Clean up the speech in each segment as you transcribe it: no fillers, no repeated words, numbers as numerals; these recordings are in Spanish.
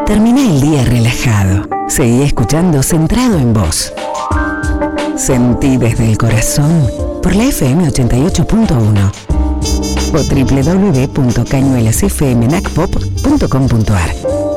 Termina el día relajado. Seguí escuchando Centrado en Vos. Sentí desde el corazón por la FM 88.1 o www.cañuelasfmnacpop.com.ar.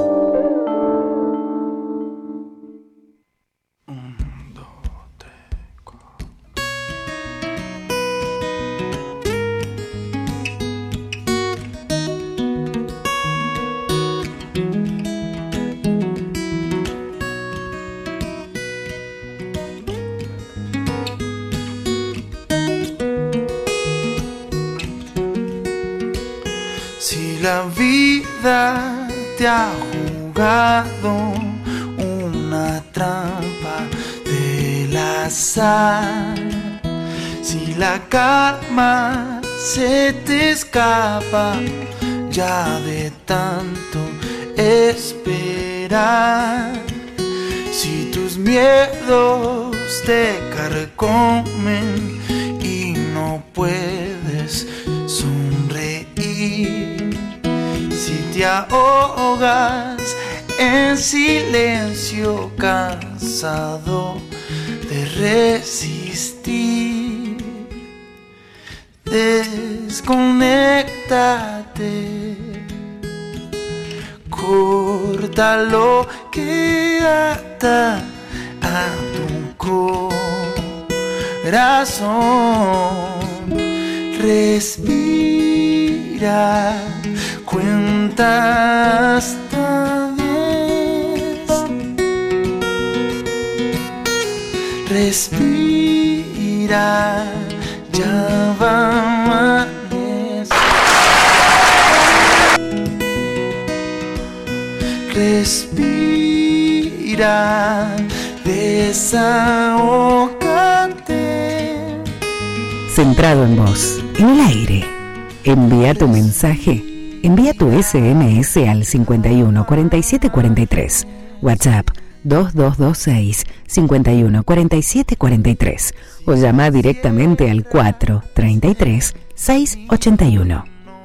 La vida te ha jugado una trampa del azar. Si la calma se te escapa ya de tanto esperar. Si tus miedos te carcomen y no puedes sonreír. Si te ahogas en silencio, cansado de resistir, desconéctate, corta lo que ata a tu corazón, respira. Cuenta hasta 10. Respira, ya va a amanecer. Respira, desahógate. Centrado en Vos, en el aire. Envía tu mensaje. Envía tu SMS al 51 47 43, WhatsApp 2226 51 47 43 o llama directamente al 433 681.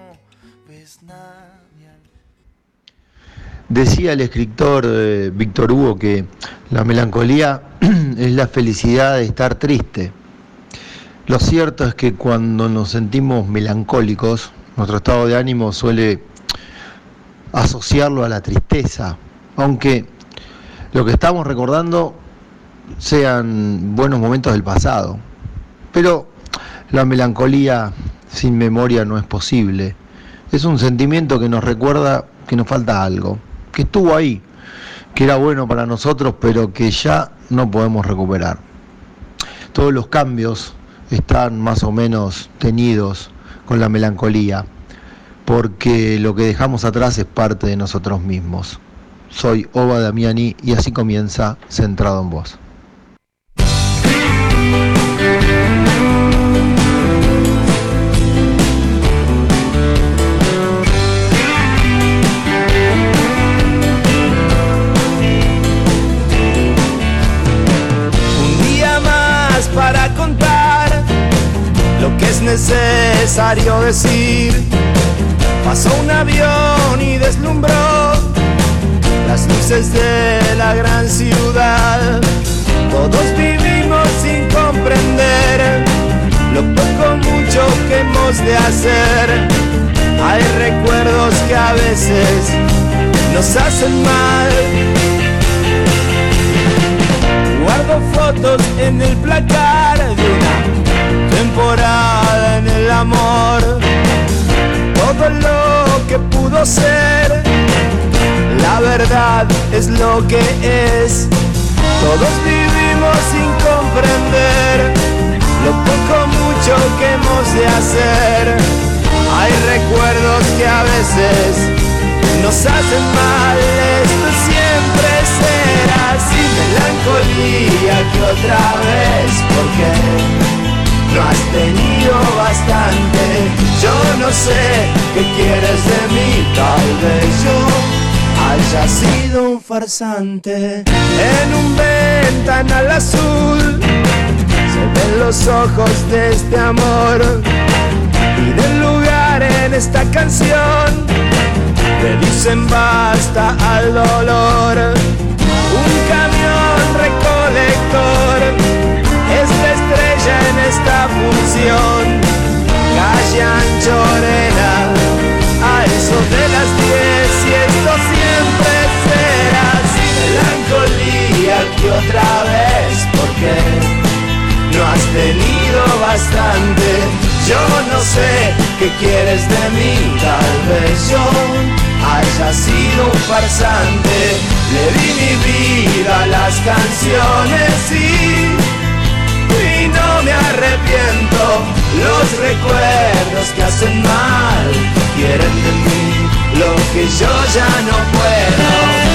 Decía el escritor Víctor Hugo que la melancolía es la felicidad de estar triste. Lo cierto es que cuando nos sentimos melancólicos, nuestro estado de ánimo suele asociarlo a la tristeza, aunque lo que estamos recordando sean buenos momentos del pasado. Pero la melancolía sin memoria no es posible. Es un sentimiento que nos recuerda que nos falta algo, que estuvo ahí, que era bueno para nosotros, pero que ya no podemos recuperar. Todos los cambios están más o menos teñidos con la melancolía, porque lo que dejamos atrás es parte de nosotros mismos. Soy Ova Damiani y así comienza Centrado en Vos. Un día más para contar lo que es necesario decir. Pasó un avión y deslumbró las luces de la gran ciudad. Todos vivimos sin comprender lo poco mucho que hemos de hacer. Hay recuerdos que a veces nos hacen mal. Guardo fotos en el placar de una temporada en el amor. Todo lo que pudo ser, la verdad es lo que es. Todos vivimos sin comprender lo poco mucho que hemos de hacer. Hay recuerdos que a veces nos hacen mal. Esto siempre será así. Melancolía que otra vez, porque no has tenido bastante. Yo no sé qué quieres de mí. Tal vez yo haya sido un farsante. En un ventanal azul se ven los ojos de este amor. Y del lugar en esta canción pedí dicen basta al dolor. Un camión recolector es la estrella en esta función. Calle Anchorena, a eso de las 10, y esto siempre será así. Melancolía que otra vez, porque no has tenido bastante. Yo no sé qué quieres de mí, tal vez yo haya sido un farsante. Le di mi vida a las canciones y no me arrepiento. Los recuerdos que hacen mal quieren de mí lo que yo ya no puedo.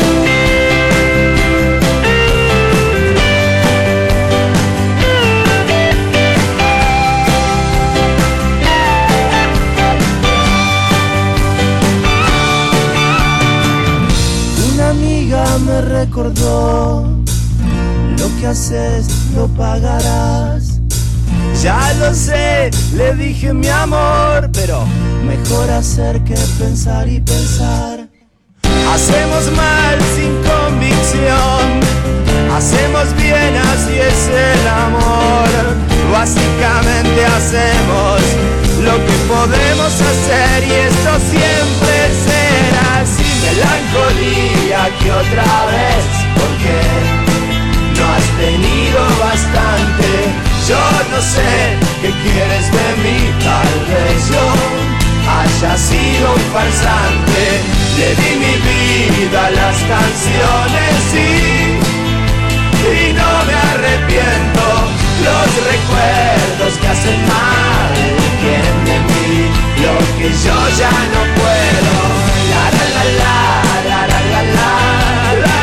Me recordó, lo que haces lo pagarás. Ya lo sé, le dije mi amor, pero mejor hacer que pensar y pensar. Hacemos mal sin convicción, hacemos bien, así es el amor. Básicamente hacemos lo que podemos hacer y esto siempre será así. Melancolía que otra vez, porque no has tenido bastante. Yo no sé qué quieres de mí, tal vez yo haya sido un farsante. Le di mi vida a las canciones y no me arrepiento. Los recuerdos que hacen mal quieren de mí lo que yo ya no puedo. La la la la la la la la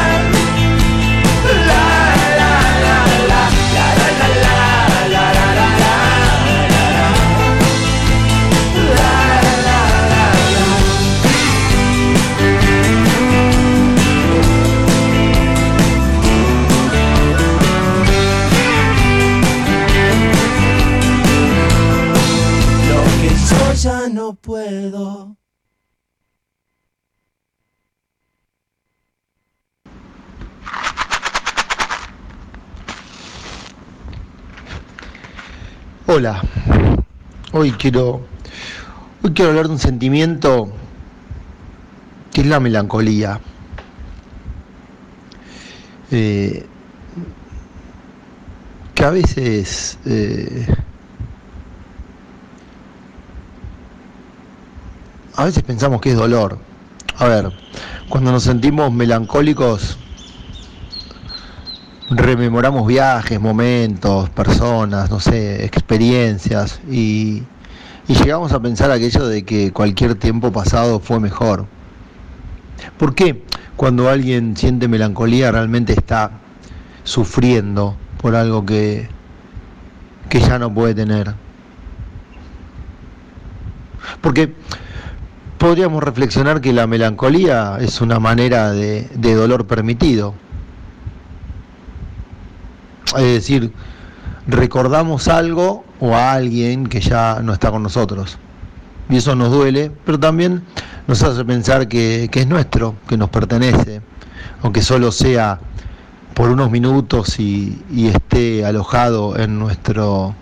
ya no puedo. Hola, hoy quiero hablar de un sentimiento que es la melancolía. Que a veces pensamos que es dolor. A ver, cuando nos sentimos melancólicos, rememoramos viajes, momentos, personas, no sé, experiencias y llegamos a pensar aquello de que cualquier tiempo pasado fue mejor. ¿Por qué cuando alguien siente melancolía realmente está sufriendo por algo que ya no puede tener? Porque podríamos reflexionar que la melancolía es una manera de dolor permitido. Es decir, recordamos algo o a alguien que ya no está con nosotros. Y eso nos duele, pero también nos hace pensar que es nuestro, que nos pertenece, aunque solo sea por unos minutos y esté alojado en nuestro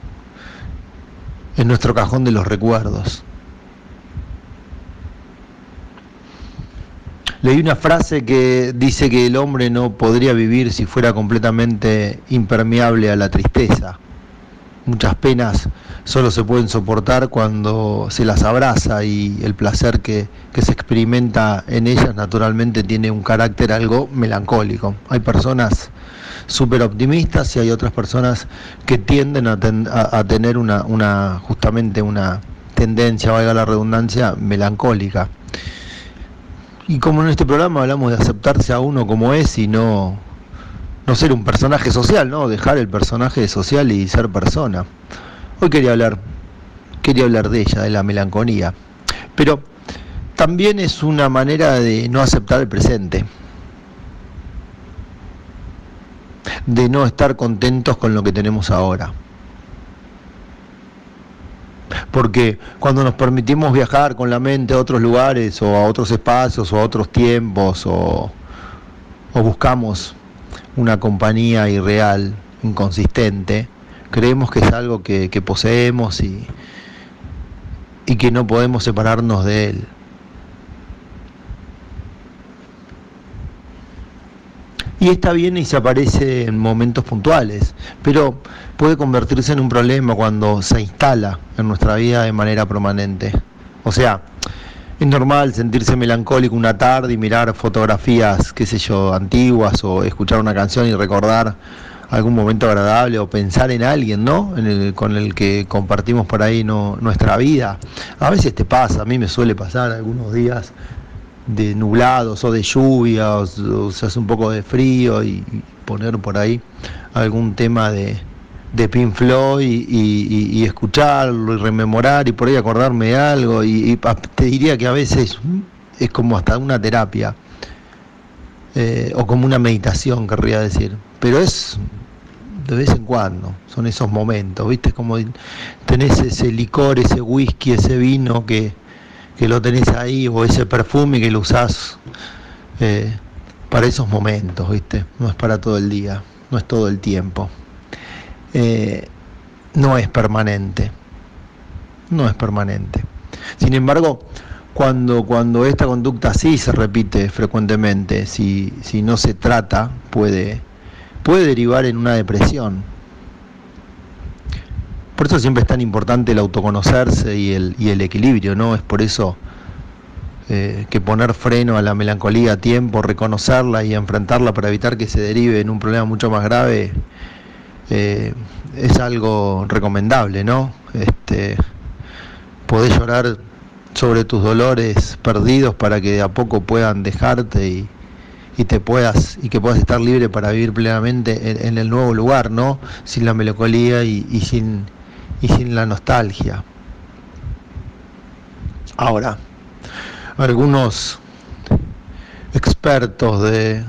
cajón de los recuerdos. Leí una frase que dice que el hombre no podría vivir si fuera completamente impermeable a la tristeza. Muchas penas solo se pueden soportar cuando se las abraza y el placer que se experimenta en ellas naturalmente tiene un carácter algo melancólico. Hay personas súper optimistas y hay otras personas que tienden a tener justamente una tendencia, valga la redundancia, melancólica. Y como en este programa hablamos de aceptarse a uno como es y no ser un personaje social, ¿no? Dejar el personaje social y ser persona. Hoy quería hablar de ella, de la melancolía. Pero también es una manera de no aceptar el presente. De no estar contentos con lo que tenemos ahora. Porque cuando nos permitimos viajar con la mente a otros lugares o a otros espacios o a otros tiempos o buscamos una compañía irreal, inconsistente, creemos que es algo que poseemos y que no podemos separarnos de él. Y está bien y se aparece en momentos puntuales, pero puede convertirse en un problema cuando se instala en nuestra vida de manera permanente. O sea, es normal sentirse melancólico una tarde y mirar fotografías, qué sé yo, antiguas, o escuchar una canción y recordar algún momento agradable, o pensar en alguien, ¿no? Con el que compartimos por ahí nuestra vida. A veces te pasa, a mí me suele pasar algunos días de nublados o de lluvia, o se hace un poco de frío y poner por ahí algún tema de Pink Floyd y escucharlo y rememorar y por ahí acordarme de algo y te diría que a veces es como hasta una terapia o como una meditación, querría decir, pero es de vez en cuando, son esos momentos, ¿viste? Como tenés ese licor, ese whisky, ese vino que lo tenés ahí, o ese perfume que lo usás para esos momentos, ¿viste? No es para todo el día, no es todo el tiempo. No es permanente. Sin embargo, cuando esta conducta sí se repite frecuentemente, si no se trata, puede derivar en una depresión. Por eso siempre es tan importante el autoconocerse y el equilibrio, ¿no? Es por eso que poner freno a la melancolía a tiempo, reconocerla y enfrentarla para evitar que se derive en un problema mucho más grave, es algo recomendable, ¿no? Podés llorar sobre tus dolores perdidos para que de a poco puedan dejarte y que puedas estar libre para vivir plenamente en el nuevo lugar, ¿no? Sin la melancolía y sin la nostalgia. Ahora, algunos expertos de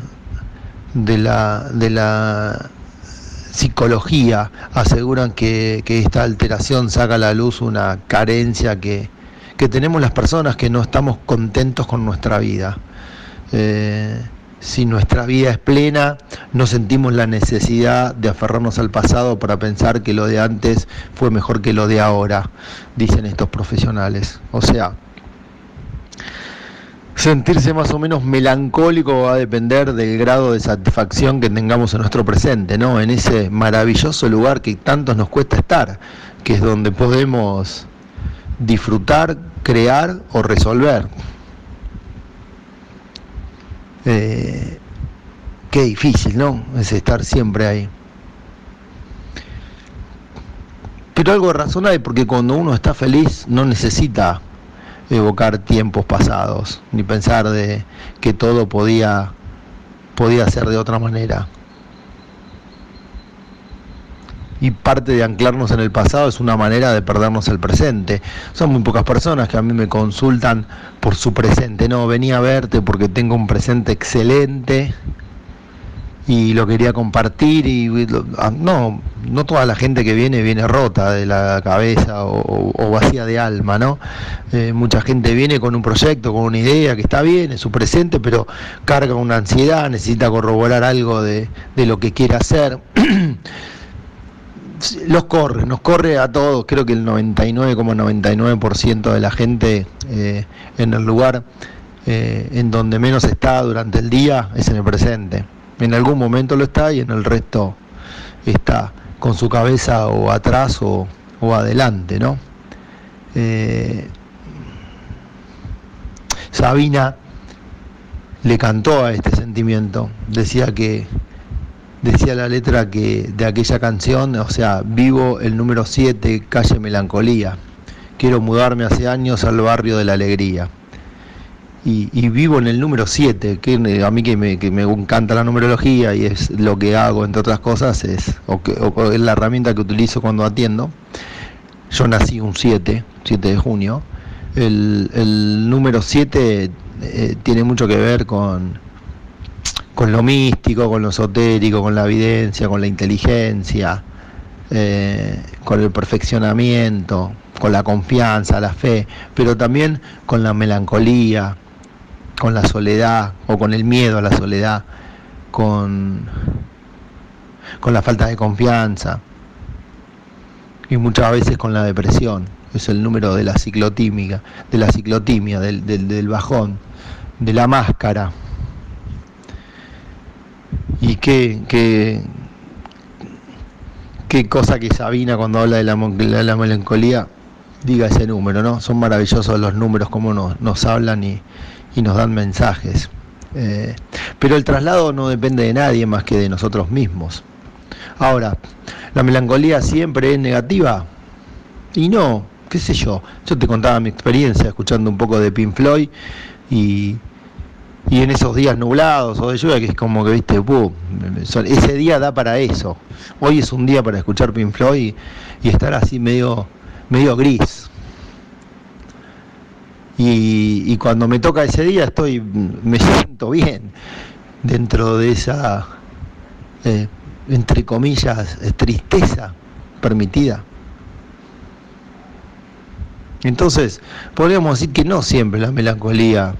la psicología aseguran que esta alteración saca a la luz una carencia que tenemos las personas que no estamos contentos con nuestra vida. Si nuestra vida es plena, no sentimos la necesidad de aferrarnos al pasado para pensar que lo de antes fue mejor que lo de ahora, dicen estos profesionales. O sea, sentirse más o menos melancólico va a depender del grado de satisfacción que tengamos en nuestro presente, ¿no? En ese maravilloso lugar que tanto nos cuesta estar, que es donde podemos disfrutar, crear o resolver. Qué difícil, ¿no? Es estar siempre ahí. Pero algo de razón hay, porque cuando uno está feliz no necesita evocar tiempos pasados, ni pensar de que todo podía ser de otra manera. Y parte de anclarnos en el pasado es una manera de perdernos el presente. Son muy pocas personas que a mí me consultan por su presente. No, venía a verte porque tengo un presente excelente y lo quería compartir. No toda la gente que viene rota de la cabeza o vacía de alma, ¿no? Mucha gente viene con un proyecto, con una idea que está bien, es su presente, pero carga una ansiedad, necesita corroborar algo de lo que quiere hacer. Nos corre a todos. Creo que el 99,99% de la gente en el lugar en donde menos está durante el día es en el presente. En algún momento lo está y en el resto está con su cabeza o atrás o adelante, ¿no? Sabina le cantó a este sentimiento. Decía la letra de aquella canción, o sea, vivo el número 7, calle Melancolía. Quiero mudarme hace años al barrio de la Alegría. Y vivo en el número 7, que a mí que me encanta la numerología y es lo que hago, entre otras cosas, es la herramienta que utilizo cuando atiendo. Yo nací un 7 de junio. El número 7 tiene mucho que ver con lo místico, con lo esotérico, con la evidencia, con la inteligencia, con el perfeccionamiento, con la confianza, la fe, pero también con la melancolía, con la soledad o con el miedo a la soledad, con la falta de confianza y muchas veces con la depresión. Es el número de la ciclotimia, del bajón, de la máscara. Y qué cosa que Sabina, cuando habla de la melancolía, diga ese número, ¿no? Son maravillosos los números, como nos hablan y nos dan mensajes. Pero el traslado no depende de nadie más que de nosotros mismos. Ahora, ¿la melancolía siempre es negativa? Y no, qué sé yo. Yo te contaba mi experiencia escuchando un poco de Pink Floyd y en esos días nublados o de lluvia, que es como que, viste, ese día da para eso. Hoy es un día para escuchar Pink Floyd y estar así medio gris. Y cuando me toca ese día me siento bien dentro de esa, entre comillas, tristeza permitida. Entonces, podríamos decir que no siempre la melancolía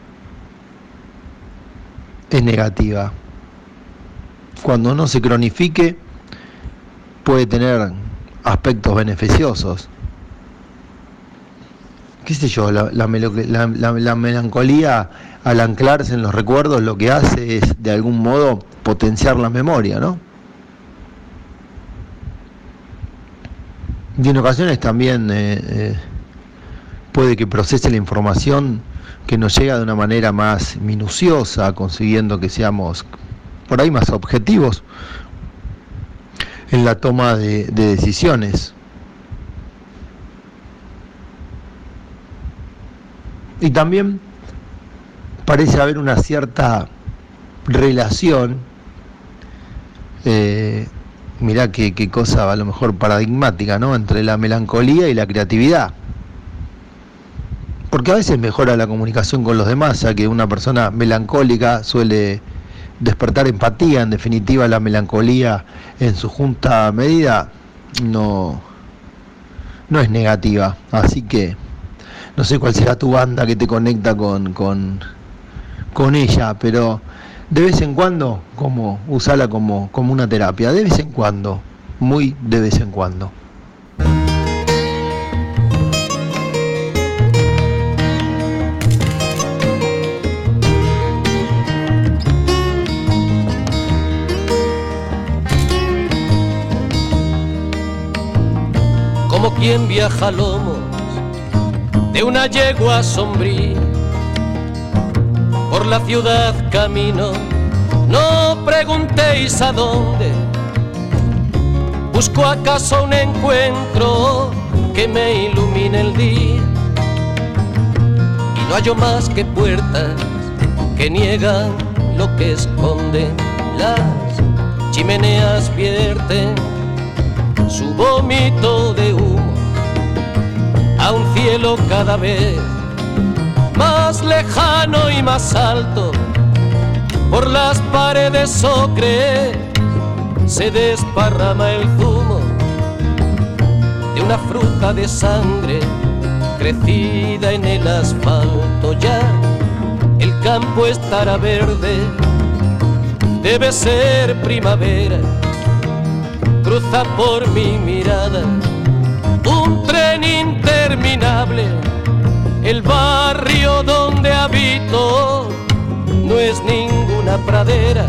es negativa. Cuando no se cronifique, puede tener aspectos beneficiosos. Qué sé yo, la melancolía, al anclarse en los recuerdos, lo que hace es, de algún modo, potenciar la memoria, ¿no? Y en ocasiones también puede que procese la información que nos llega de una manera más minuciosa, consiguiendo que seamos por ahí más objetivos en la toma de decisiones. Y también parece haber una cierta relación, mirá qué cosa a lo mejor paradigmática, ¿no?, entre la melancolía y la creatividad. Porque a veces mejora la comunicación con los demás, ya que una persona melancólica suele despertar empatía. En definitiva, la melancolía en su justa medida no es negativa. Así que no sé cuál será tu banda que te conecta con ella, pero de vez en cuando, usala como una terapia, de vez en cuando, muy de vez en cuando. Como quien viaja a lomos de una yegua sombría, por la ciudad camino, no preguntéis a dónde. Busco acaso un encuentro que me ilumine el día, y no hallo más que puertas que niegan lo que esconden. Las chimeneas vierten su vómito de humo a un cielo cada vez más lejano y más alto. Por las paredes ocres se desparrama el zumo de una fruta de sangre crecida en el asfalto. Ya el campo estará verde, debe ser primavera. Cruza por mi mirada un tren interminable. El barrio donde habito no es ninguna pradera,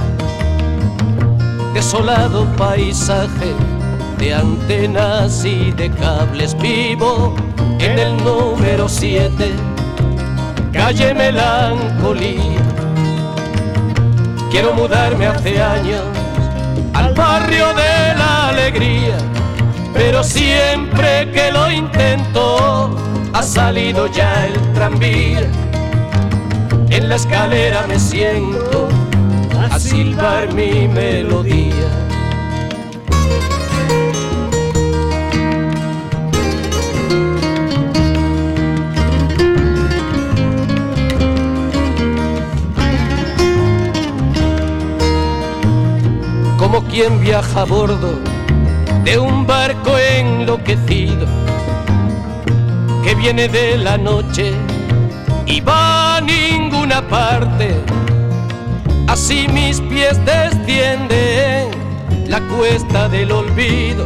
desolado paisaje de antenas y de cables. Vivo en el número 7, calle Melancolía. Quiero mudarme hace años al barrio de la alegría, pero siempre que lo intento ha salido ya el tranvía. En la escalera me siento a silbar mi melodía. Como quien viaja a bordo de un barco enloquecido, que viene de la noche y va a ninguna parte. Así mis pies descienden la cuesta del olvido,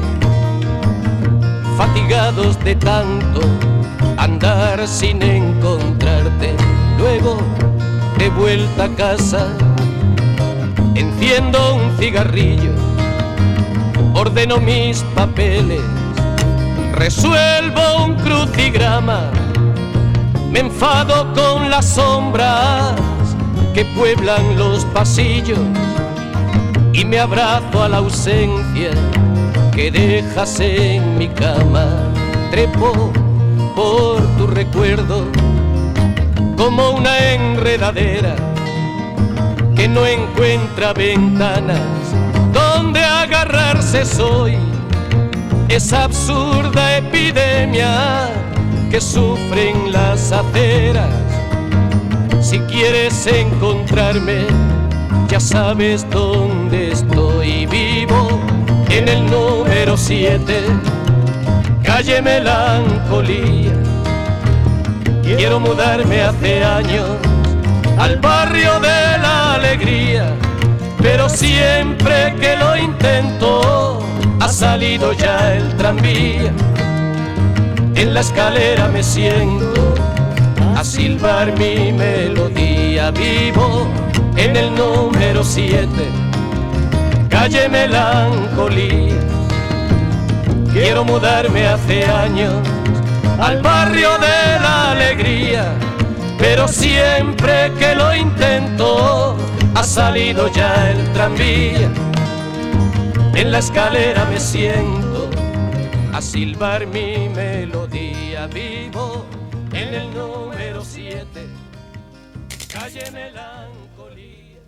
fatigados de tanto andar sin encontrarte. Luego, de vuelta a casa, enciendo un cigarrillo, ordeno mis papeles, resuelvo un crucigrama, me enfado con las sombras que pueblan los pasillos y me abrazo a la ausencia que dejas en mi cama. Trepo por tu recuerdo como una enredadera que no encuentra ventanas donde agarrarse. Soy esa absurda epidemia que sufren las aceras. Si quieres encontrarme, ya sabes dónde estoy. Vivo en el número 7, calle Melancolía. Quiero mudarme hace años al barrio de la alegría, pero siempre que lo intento ha salido ya el tranvía. En la escalera me siento a silbar mi melodía. Vivo en el número 7, calle Melancolía. Quiero mudarme hace años al barrio de la alegría, pero siempre que lo intento ha salido ya el tranvía. En la escalera me siento a silbar mi melodía. Vivo en el número 7, calle Melancolía.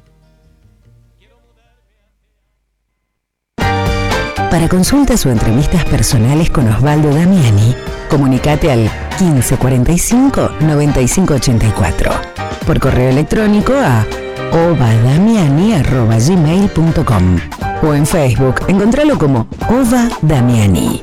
Para consultas o entrevistas personales con Osvaldo Damiani, comunicate al 1545 9584. Por correo electrónico a ovadamiani@gmail.com o en Facebook, encontralo como Ova Damiani.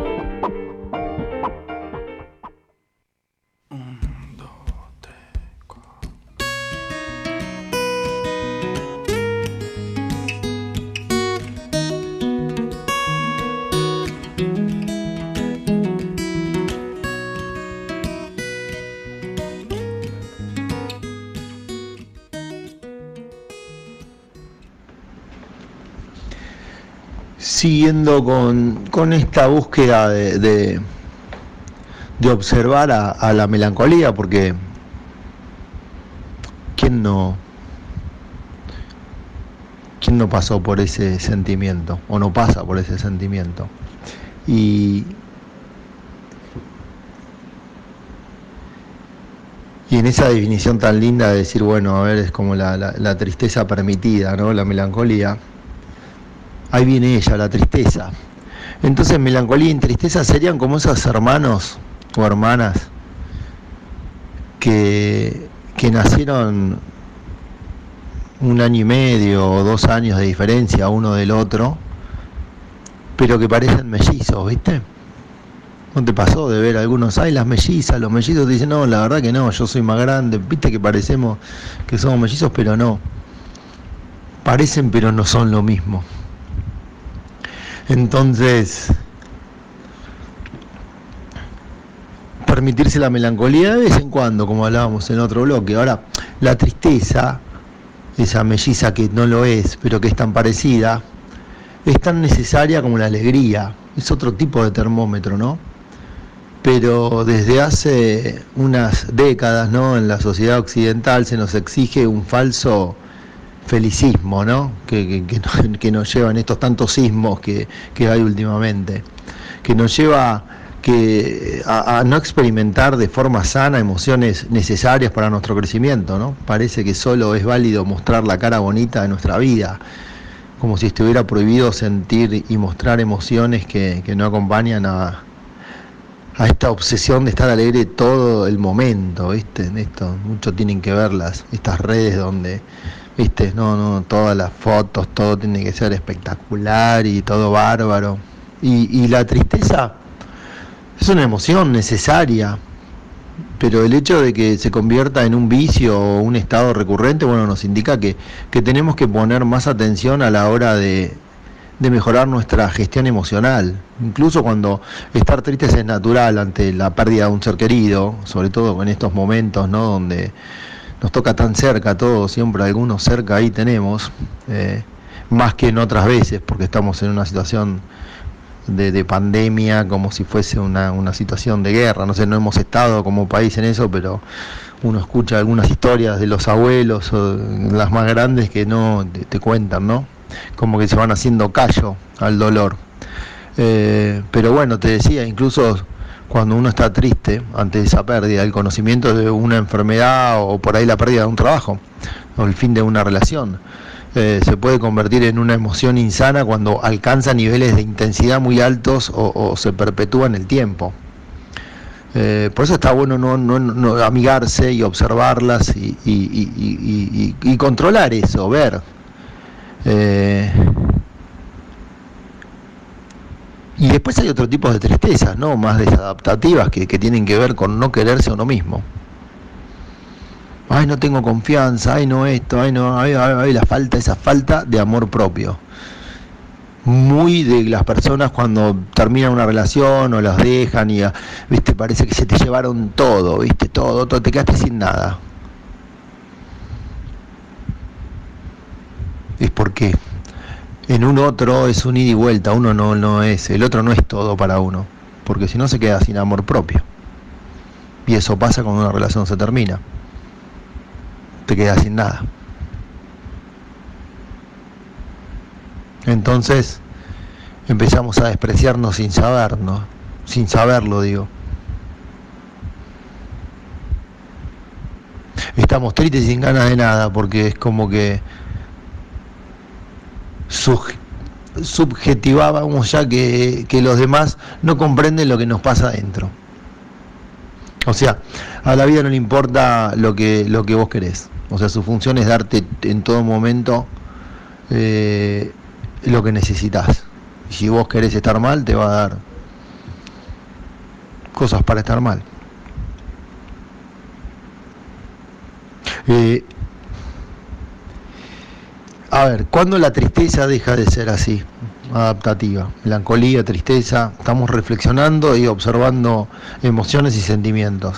Siguiendo con esta búsqueda de observar a la melancolía, porque ¿quién no pasó por ese sentimiento o no pasa por ese sentimiento? Y en esa definición tan linda de decir, bueno, a ver, es como la tristeza permitida, ¿no? La melancolía. Ahí viene ella, la tristeza. Entonces melancolía y tristeza serían como esos hermanos o hermanas que nacieron 1 año y medio o 2 años de diferencia uno del otro, pero que parecen mellizos, ¿viste? ¿No te pasó de ver algunos? Ay, las mellizas, los mellizos te dicen, no, la verdad que no, yo soy más grande. ¿Viste que parecemos que somos mellizos, pero no? Parecen, pero no son lo mismo. Entonces, permitirse la melancolía de vez en cuando, como hablábamos en otro bloque. Ahora, la tristeza, esa melliza que no lo es, pero que es tan parecida, es tan necesaria como la alegría. Es otro tipo de termómetro, ¿no? Pero desde hace unas décadas, ¿no?, en la sociedad occidental se nos exige un falso felicismo, ¿no? Que nos lleva en estos tantos sismos que hay últimamente, que nos lleva a no experimentar de forma sana emociones necesarias para nuestro crecimiento, ¿no? Parece que solo es válido mostrar la cara bonita de nuestra vida, como si estuviera prohibido sentir y mostrar emociones que no acompañan a esta obsesión de estar alegre todo el momento, ¿viste? En esto mucho tienen que ver estas redes donde, ¿viste? No, todas las fotos, todo tiene que ser espectacular y todo bárbaro. Y la tristeza Es una emoción necesaria, pero el hecho de que se convierta en un vicio o un estado recurrente, bueno, nos indica que tenemos que poner más atención a la hora de mejorar nuestra gestión emocional. Incluso cuando estar tristes es natural ante la pérdida de un ser querido, sobre todo en estos momentos, ¿no?, donde nos toca tan cerca todo, siempre algunos cerca ahí tenemos, más que en otras veces, porque estamos en una situación de pandemia, como si fuese una situación de guerra. No sé, no hemos estado como país en eso, pero uno escucha algunas historias de los abuelos, o las más grandes, que no te cuentan, ¿no?, como que se van haciendo callo al dolor. Pero bueno, te decía, incluso cuando uno está triste ante esa pérdida, el conocimiento de una enfermedad o por ahí la pérdida de un trabajo o el fin de una relación, se puede convertir en una emoción insana cuando alcanza niveles de intensidad muy altos o se perpetúa en el tiempo. Por eso está bueno no amigarse y observarlas y controlar eso, ver. Y después hay otro tipo de tristezas, ¿no?, más desadaptativas, que tienen que ver con no quererse a uno mismo. Ay, no tengo confianza, ay, no esto, ay, no, ay, esa falta de amor propio. Muy de las personas cuando terminan una relación o las dejan y, viste, parece que se te llevaron todo, viste, todo, te quedaste sin nada. Es porque en un otro es un ida y vuelta, uno no es, el otro no es todo para uno, porque si no se queda sin amor propio. Y eso pasa cuando una relación se termina. Te quedas sin nada. Entonces empezamos a despreciarnos sin saberlo, digo. Estamos tristes y sin ganas de nada, porque es como que subjetivábamos ya que los demás no comprenden lo que nos pasa adentro. O sea, a la vida no le importa lo que vos querés. O sea, su función es darte en todo momento lo que necesitas. Y si vos querés estar mal, te va a dar cosas para estar mal. A ver, ¿cuándo la tristeza deja de ser así, adaptativa? Melancolía, tristeza, estamos reflexionando y observando emociones y sentimientos.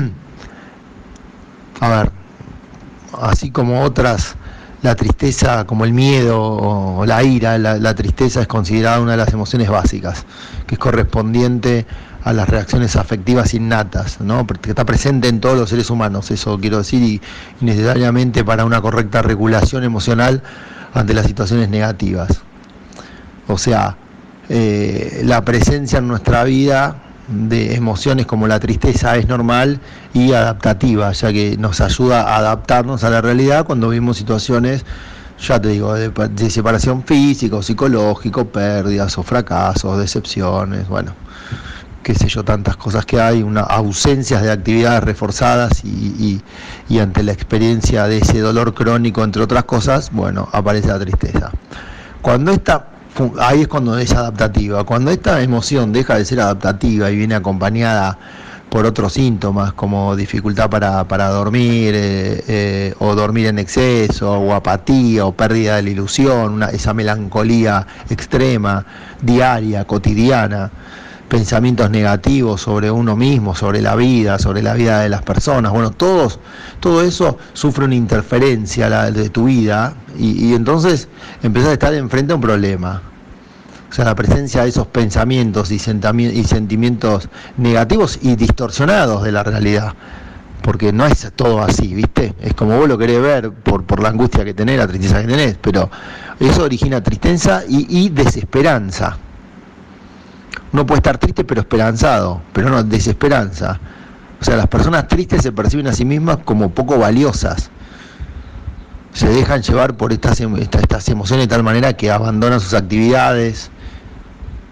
A ver, así como otras, la tristeza, como el miedo o la ira, la tristeza es considerada una de las emociones básicas, que es correspondiente a las reacciones afectivas innatas, ¿no?, que está presente en todos los seres humanos, eso quiero decir, y necesariamente para una correcta regulación emocional ante las situaciones negativas. O sea, la presencia en nuestra vida de emociones como la tristeza es normal y adaptativa, ya que nos ayuda a adaptarnos a la realidad cuando vivimos situaciones, ya te digo, de separación físico, psicológico, pérdidas o fracasos, decepciones, bueno, qué sé yo, tantas cosas que hay, ausencias de actividades reforzadas y ante la experiencia de ese dolor crónico, entre otras cosas, bueno, aparece la tristeza. Ahí es cuando es adaptativa. Cuando esta emoción deja de ser adaptativa y viene acompañada por otros síntomas como dificultad para dormir, o dormir en exceso, o apatía, o pérdida de la ilusión, esa melancolía extrema, diaria, cotidiana, pensamientos negativos sobre uno mismo, sobre la vida de las personas, bueno, todo eso sufre una interferencia de tu vida y entonces empezás a estar enfrente a un problema. O sea, la presencia de esos pensamientos y sentimientos negativos y distorsionados de la realidad, porque no es todo así, ¿viste? Es como vos lo querés ver por la angustia que tenés, la tristeza que tenés, pero eso origina tristeza y desesperanza. Uno puede estar triste pero esperanzado, pero no desesperanza. O sea, las personas tristes se perciben a sí mismas como poco valiosas. Se dejan llevar por estas emociones de tal manera que abandonan sus actividades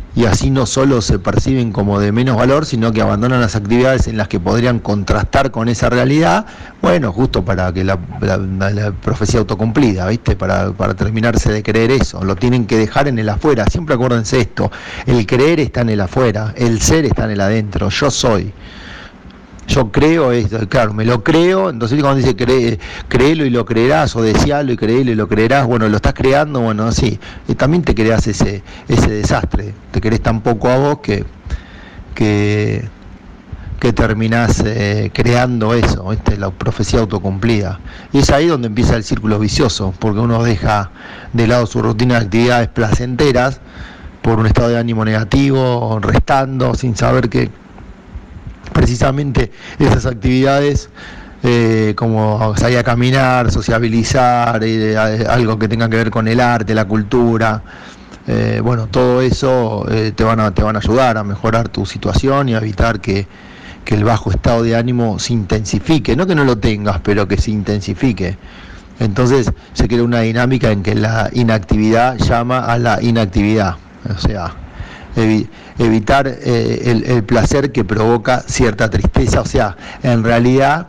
y así no solo se perciben como de menos valor, sino que abandonan las actividades en las que podrían contrastar con esa realidad, bueno, justo para que la profecía autocumplida, ¿viste? Para terminarse de creer eso, lo tienen que dejar en el afuera. Siempre acuérdense esto, el creer está en el afuera, el ser está en el adentro, yo soy. Yo creo esto, claro, me lo creo, entonces cuando dice créelo y lo creerás, o desealo y créelo y lo creerás, bueno, lo estás creando, bueno, así, y también te creás ese desastre, te querés tan poco a vos que terminás creando eso, la profecía autocumplida. Y es ahí donde empieza el círculo vicioso, porque uno deja de lado su rutina de actividades placenteras por un estado de ánimo negativo, restando, sin saber que precisamente esas actividades, como salir a caminar, sociabilizar, algo que tenga que ver con el arte, la cultura, bueno, todo eso te van a ayudar a mejorar tu situación y a evitar que el bajo estado de ánimo se intensifique, no que no lo tengas, pero que se intensifique. Entonces se crea una dinámica en que la inactividad llama a la inactividad, o sea, evitar el placer que provoca cierta tristeza, o sea, en realidad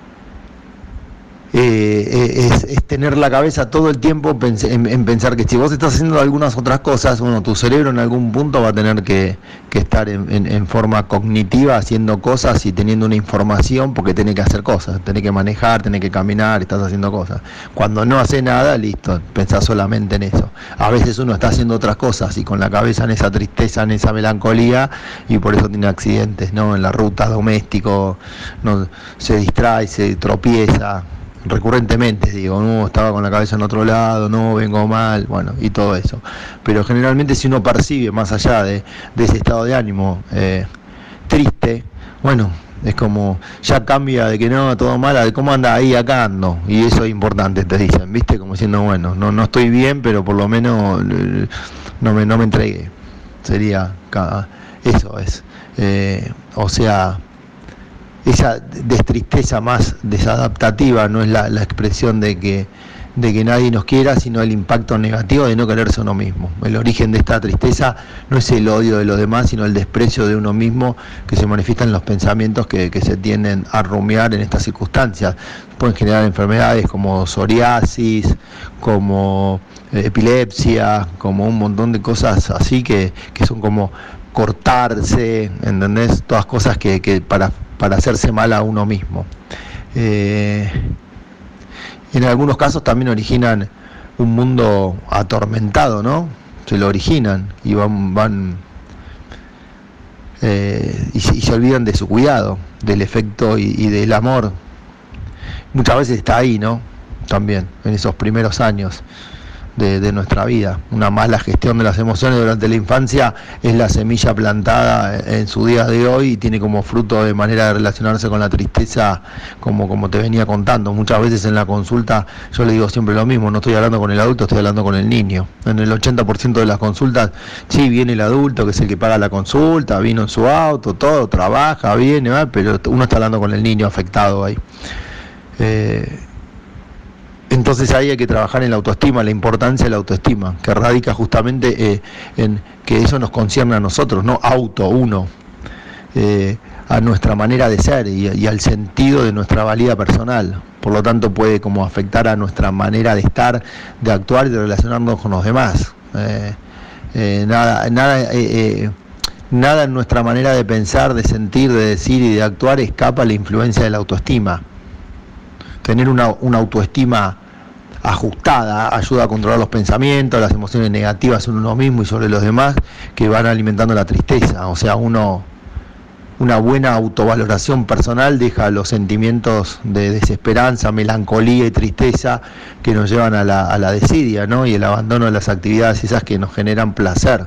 es tener la cabeza todo el tiempo en pensar que si vos estás haciendo algunas otras cosas, bueno, tu cerebro en algún punto va a tener que estar en forma cognitiva haciendo cosas y teniendo una información, porque tenés que hacer cosas, tenés que manejar, tenés que caminar, estás haciendo cosas. Cuando no hace nada, listo, pensás solamente en eso. A veces uno está haciendo otras cosas y con la cabeza en esa tristeza, en esa melancolía, y por eso tiene accidentes, ¿no? En la ruta doméstico, no, se distrae, se tropieza recurrentemente, digo, no, estaba con la cabeza en otro lado, no, vengo mal, bueno, y todo eso. Pero generalmente si uno percibe más allá de ese estado de ánimo triste, bueno, es como, ya cambia de que no, todo mal, de cómo anda ahí, acá ando, y eso es importante, te dicen, ¿viste? Como diciendo, bueno, no estoy bien, pero por lo menos no me entregué. Sería, eso es, o sea, esa destristeza más desadaptativa no es la expresión de que nadie nos quiera, sino el impacto negativo de no quererse uno mismo. El origen de esta tristeza no es el odio de los demás, sino el desprecio de uno mismo, que se manifiesta en los pensamientos que se tienden a rumiar en estas circunstancias. Pueden generar enfermedades como psoriasis, como epilepsia, como un montón de cosas así que son como cortarse, ¿entendés? Todas cosas que para hacerse mal a uno mismo. En algunos casos también originan un mundo atormentado, ¿no? Se lo originan y van y se olvidan de su cuidado, del efecto y del amor. Muchas veces está ahí, ¿no? También, en esos primeros años de nuestra vida. Una mala gestión de las emociones durante la infancia es la semilla plantada en su día de hoy y tiene como fruto de manera de relacionarse con la tristeza, como te venía contando. Muchas veces en la consulta yo le digo siempre lo mismo, no estoy hablando con el adulto, estoy hablando con el niño. En el 80% de las consultas, sí, viene el adulto, que es el que paga la consulta, vino en su auto, todo, trabaja, viene, pero uno está hablando con el niño afectado ahí. Entonces ahí hay que trabajar en la autoestima, la importancia de la autoestima, que radica justamente en que eso nos concierne a nosotros, no uno, a nuestra manera de ser y al sentido de nuestra valía personal. Por lo tanto puede como afectar a nuestra manera de estar, de actuar y de relacionarnos con los demás. Nada en nuestra manera de pensar, de sentir, de decir y de actuar escapa a la influencia de la autoestima. Tener una autoestima ajustada ayuda a controlar los pensamientos, las emociones negativas en uno mismo y sobre los demás que van alimentando la tristeza. O sea, una buena autovaloración personal deja los sentimientos de desesperanza, melancolía y tristeza que nos llevan a la desidia, ¿no? Y el abandono de las actividades esas que nos generan placer.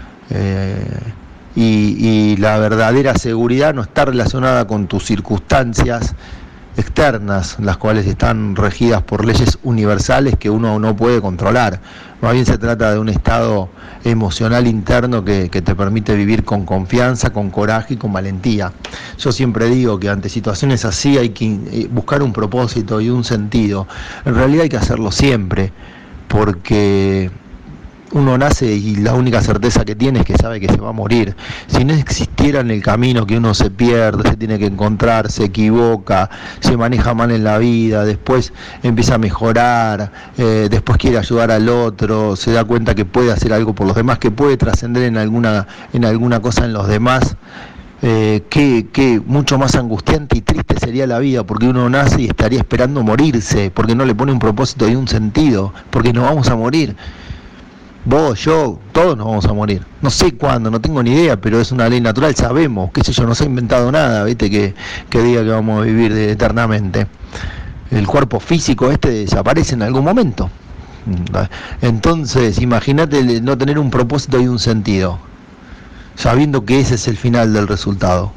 Y la verdadera seguridad no está relacionada con tus circunstancias externas, las cuales están regidas por leyes universales que uno no puede controlar. Más bien se trata de un estado emocional interno que te permite vivir con confianza, con coraje y con valentía. Yo siempre digo que ante situaciones así hay que buscar un propósito y un sentido. En realidad hay que hacerlo siempre, porque uno nace y la única certeza que tiene es que sabe que se va a morir. Si no existiera en el camino que uno se pierde, se tiene que encontrar, se equivoca, se maneja mal en la vida, después empieza a mejorar, después quiere ayudar al otro, se da cuenta que puede hacer algo por los demás, que puede trascender en alguna cosa en los demás, que mucho más angustiante y triste sería la vida, porque uno nace y estaría esperando morirse, porque no le pone un propósito y un sentido, porque nos vamos a morir. Vos, yo, todos nos vamos a morir. No sé cuándo, no tengo ni idea, pero es una ley natural, sabemos, qué sé yo, no se ha inventado nada, viste, que diga que vamos a vivir eternamente. El cuerpo físico desaparece en algún momento. Entonces, imagínate no tener un propósito y un sentido, sabiendo que ese es el final del resultado.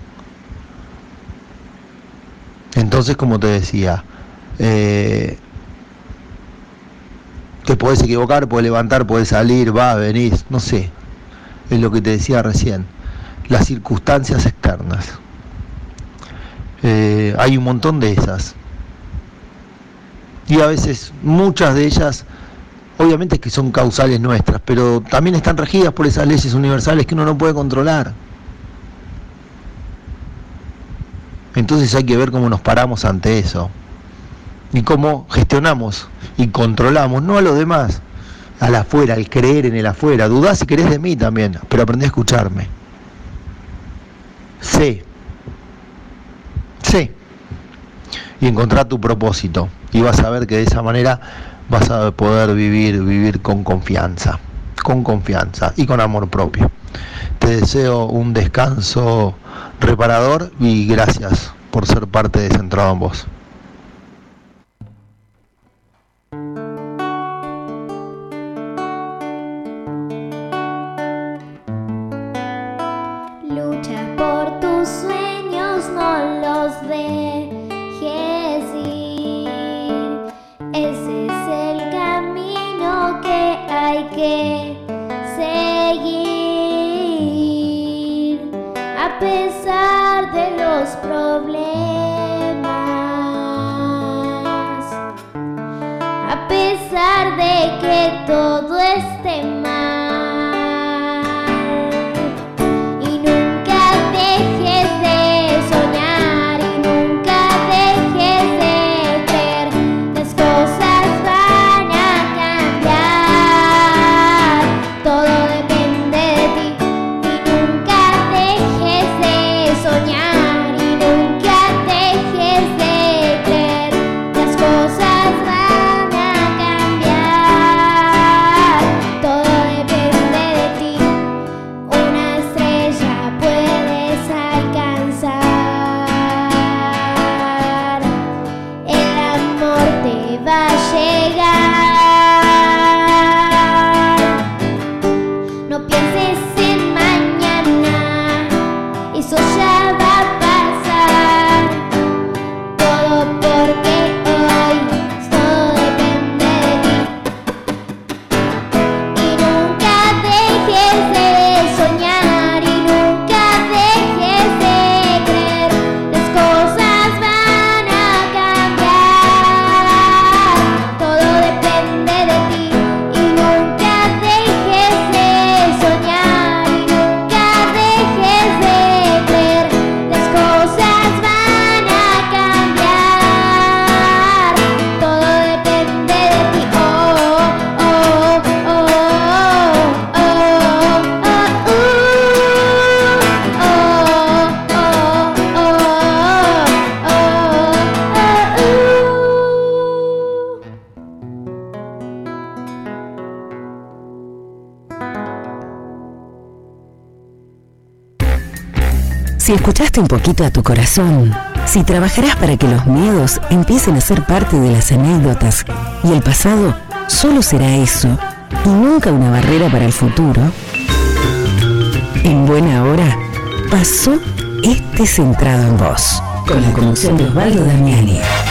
Entonces, como te decía, te podés equivocar, podés levantar, podés salir, venís, no sé. Es lo que te decía recién. Las circunstancias externas. Hay un montón de esas. Y a veces, muchas de ellas, obviamente que son causales nuestras, pero también están regidas por esas leyes universales que uno no puede controlar. Entonces hay que ver cómo nos paramos ante eso. Y cómo gestionamos y controlamos, no a los demás, al afuera, al creer en el afuera. Dudá si querés de mí también, pero aprendí a escucharme. Sé. Y encontrá tu propósito. Y vas a ver que de esa manera vas a poder vivir con confianza y con amor propio. Te deseo un descanso reparador y gracias por ser parte de Centrado en Vos. Si escuchaste un poquito a tu corazón, si trabajarás para que los miedos empiecen a ser parte de las anécdotas y el pasado solo será eso y nunca una barrera para el futuro, en buena hora pasó Centrado en Vos, con la conducción de Osvaldo Damiani.